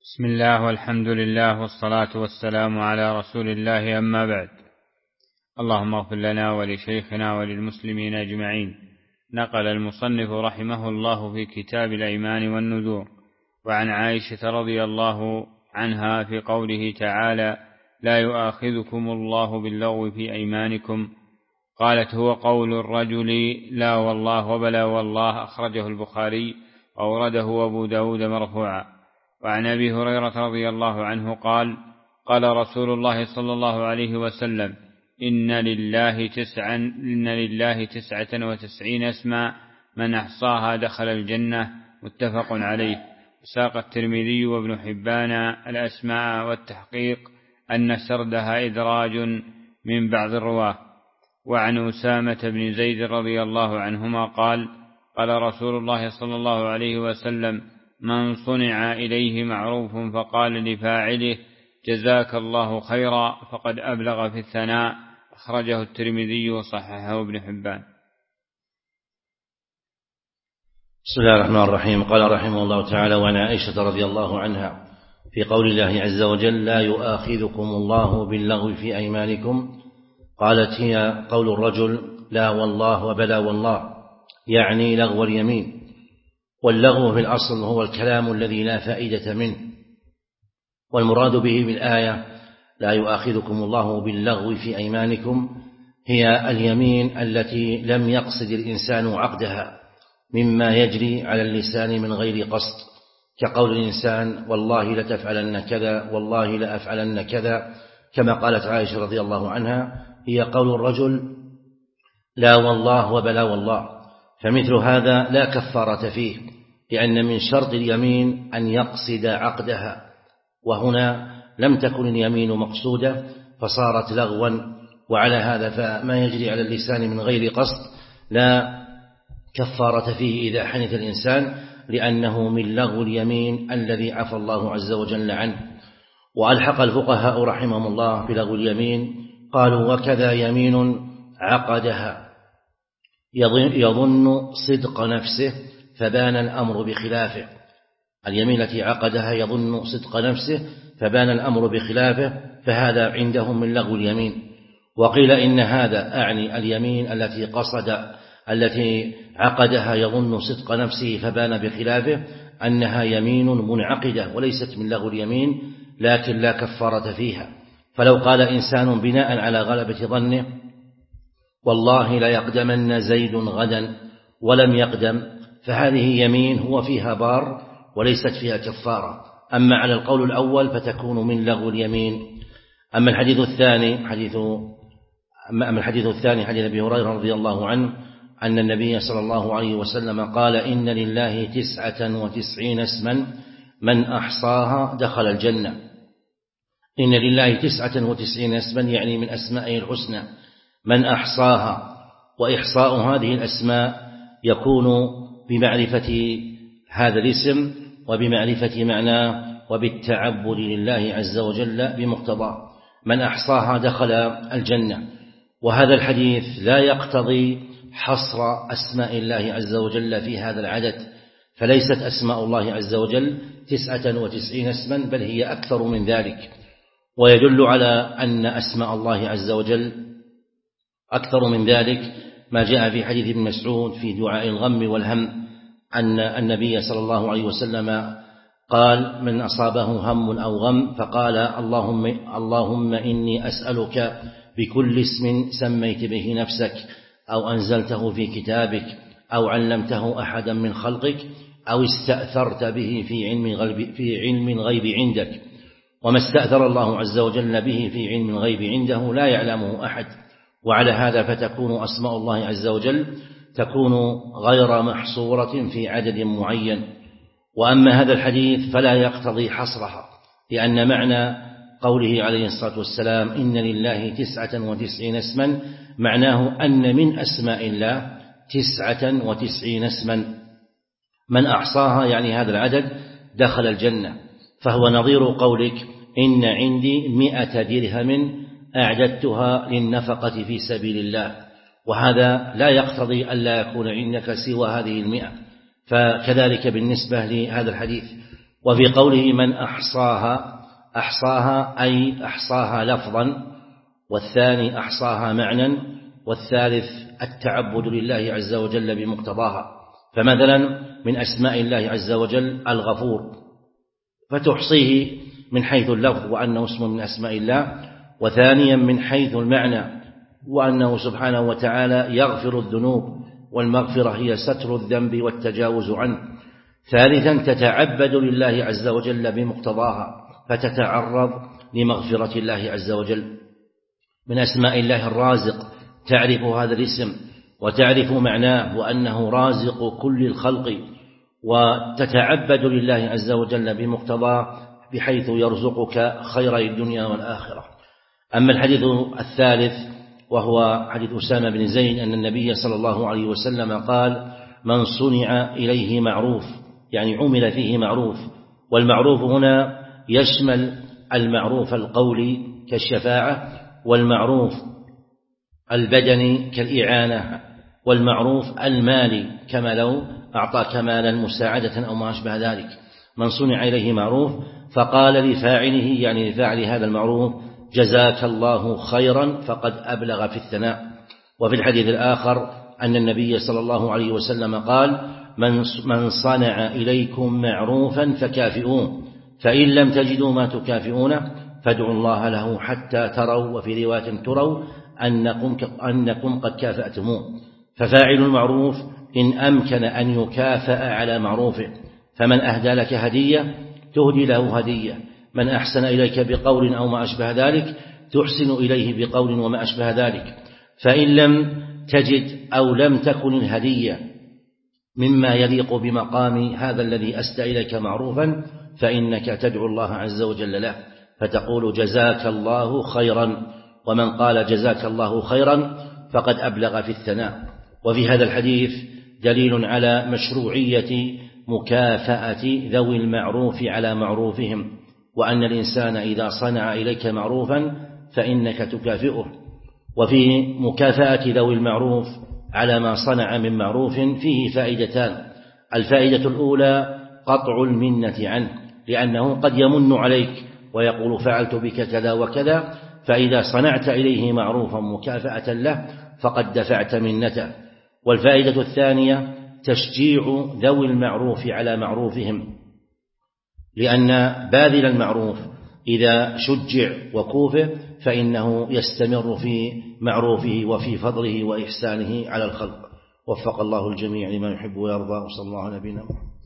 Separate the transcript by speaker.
Speaker 1: بسم الله والحمد لله والصلاة والسلام على رسول الله، أما بعد. اللهم اغفر لنا ولشيخنا وللمسلمين أجمعين. نقل المصنف رحمه الله في كتاب الأيمان والنذور وعن عائشة رضي الله عنها في قوله تعالى: لا يؤاخذكم الله باللغو في أيمانكم، قالت: هو قول الرجل لا والله وبلا والله، أخرجه البخاري وأورده أبو داود مرفوعا. وعن أبي هريرة رضي الله عنه قال: قال رسول الله صلى الله عليه وسلم: إن لله 99 اسما، من أحصاها دخل الجنة. متفق عليه. ساق الترمذي وابن حبان الأسماء والتحقيق أن سردها إدراج من بعض الرواه. وعن أسامة بن زيد رضي الله عنهما قال: قال رسول الله صلى الله عليه وسلم: من صنع إليه معروف فقال لفاعله: جزاك الله خيرا، فقد أبلغ في الثناء. أخرجه الترمذي وصححه ابن حبان.
Speaker 2: بسم الله الرحمن الرحيم. قال رحمه الله تعالى: وعن عائشة رضي الله عنها في قول الله عز وجل: لا يؤاخذكم الله باللغو في أيمانكم، قالت: هي قول الرجل لا والله وبلا والله، يعني لغو اليمين. واللغو في الأصل هو الكلام الذي لا فائدة منه، والمراد به بالآية لا يؤاخذكم الله باللغو في أيمانكم هي اليمين التي لم يقصد الإنسان عقدها، مما يجري على اللسان من غير قصد، كقول الإنسان: والله لتفعلن كذا، والله لأفعلن كذا، كما قالت عائشة رضي الله عنها: هي قول الرجل لا والله وبلا والله. فمثل هذا لا كفارة فيه، لأن من شرط اليمين أن يقصد عقدها، وهنا لم تكن اليمين مقصودة فصارت لغوا. وعلى هذا فما يجري على اللسان من غير قصد لا كفارة فيه إذا حنث الإنسان، لأنه من لغو اليمين الذي عفى الله عز وجل عنه. وألحق الفقهاء رحمهم الله في لغو اليمين، قالوا: وكذا يمين عقدها يظن صدق نفسه فبان الأمر بخلافه. اليمين التي عقدها يظن صدق نفسه فبان الأمر بخلافه، فهذا عندهم من لغو اليمين. وقيل إن هذا أعني اليمين التي عقدها يظن صدق نفسه فبان بخلافه، أنها يمين منعقدة وليست من لغو اليمين، لكن لا كفارة فيها. فلو قال إنسان بناء على غلبة ظنه: والله لا يقدمن زيد غدا، ولم يقدم، فهذه يمين هو فيها بار وليست فيها كفارة. أما على القول الأول فتكون من لغو اليمين. أما الحديث الثاني حديث أبي هريرة رضي الله عنه أن النبي صلى الله عليه وسلم قال: إن لله 99 اسما، من أحصاها دخل الجنة. إن لله 99 اسما يعني من أسمائه الحسنى، من أحصاها. وإحصاء هذه الأسماء يكون بمعرفة هذا الاسم وبمعرفة معناه وبالتعبد لله عز وجل بمقتضى. من أحصاها دخل الجنة. وهذا الحديث لا يقتضي حصر أسماء الله عز وجل في هذا العدد، فليست أسماء الله عز وجل 99 اسما، بل هي أكثر من ذلك. ويدل على أن أسماء الله عز وجل أكثر من ذلك ما جاء في حديث ابن مسعود في دعاء الغم والهم، أن النبي صلى الله عليه وسلم قال: من أصابه هم أو غم فقال: اللهم إني أسألك بكل اسم سميت به نفسك، أو أنزلته في كتابك، أو علمته أحدا من خلقك، أو استأثرت به في علم الغيب عندك. وما استأثر الله عز وجل به في علم الغيب عنده لا يعلمه أحد. وعلى هذا فتكون أسماء الله عز وجل تكون غير محصورة في عدد معين. وأما هذا الحديث فلا يقتضي حصرها، لأن معنى قوله عليه الصلاة والسلام: إن لله 99 اسما، معناه أن من أسماء الله 99 اسما، من أحصاها يعني هذا العدد دخل الجنة. فهو نظير قولك: إن عندي 100 درهم أعددتها للنفقة في سبيل الله. وهذا لا يقتضي ألا يكون عندك سوى هذه 100. فكذلك بالنسبة لهذا الحديث. وفي قوله من أحصاها أي أحصاها لفظا، والثاني أحصاها معنى، والثالث التعبد لله عز وجل بمقتضاها. فمثلا من أسماء الله عز وجل الغفور، فتحصيه من حيث اللفظ وأنه اسم من أسماء الله، وثانيا من حيث المعنى وأنه سبحانه وتعالى يغفر الذنوب، والمغفرة هي ستر الذنب والتجاوز عنه. ثالثا تتعبد لله عز وجل بمقتضاها، فتتعرض لمغفرة الله عز وجل. من أسماء الله الرازق، تعرف هذا الاسم وتعرف معناه وأنه رازق كل الخلق، وتتعبد لله عز وجل بمقتضاه بحيث يرزقك خير الدنيا والآخرة. أما الحديث الثالث وهو حديث أسامة بن زيد أن النبي صلى الله عليه وسلم قال من صنع إليه معروف، يعني عمل فيه معروف. والمعروف هنا يشمل المعروف القولي كالشفاعة، والمعروف البدني كالإعانة، والمعروف المالي كما لو أعطاك مالا مساعدة أو ما أشبه ذلك. من صنع إليه معروف فقال لفاعله، يعني لفاعل هذا المعروف جزاك الله خيرا، فقد أبلغ في الثناء. وفي الحديث الآخر أن النبي صلى الله عليه وسلم قال من صنع إليكم معروفا فكافئوه، فإن لم تجدوا ما تكافئونه فادعوا الله له حتى تروا، وفي رواية تروا أنكم قد كافأتموه. ففاعل المعروف إن أمكن أن يكافأ على معروفه، فمن أهدى لك هدية تهدي له هدية، من أحسن إليك بقول أو ما أشبه ذلك تحسن إليه بقول وما أشبه ذلك. فإن لم تجد أو لم تكن الهدية مما يليق بمقام هذا الذي أسدى إليك معروفا، فإنك تدعو الله عز وجل له فتقول جزاك الله خيرا، ومن قال جزاك الله خيرا فقد أبلغ في الثناء. وفي هذا الحديث دليل على مشروعية مكافأة ذوي المعروف على معروفهم، وأن الإنسان إذا صنع إليك معروفا فإنك تكافئه. وفي مكافأة ذوي المعروف على ما صنع من معروف فيه فائدتان. الفائدة الأولى قطع المنة عنه، لأنه قد يمن عليك ويقول فعلت بك كذا وكذا، فإذا صنعت إليه معروفا مكافأة له فقد دفعت منته. والفائدة الثانية تشجيع ذوي المعروف على معروفهم، لأن باذل المعروف إذا شجع وكوفه فإنه يستمر في معروفه وفي فضله وإحسانه على الخلق. وفق الله الجميع لما يحب ويرضى، وصلى الله على نبينا محمد.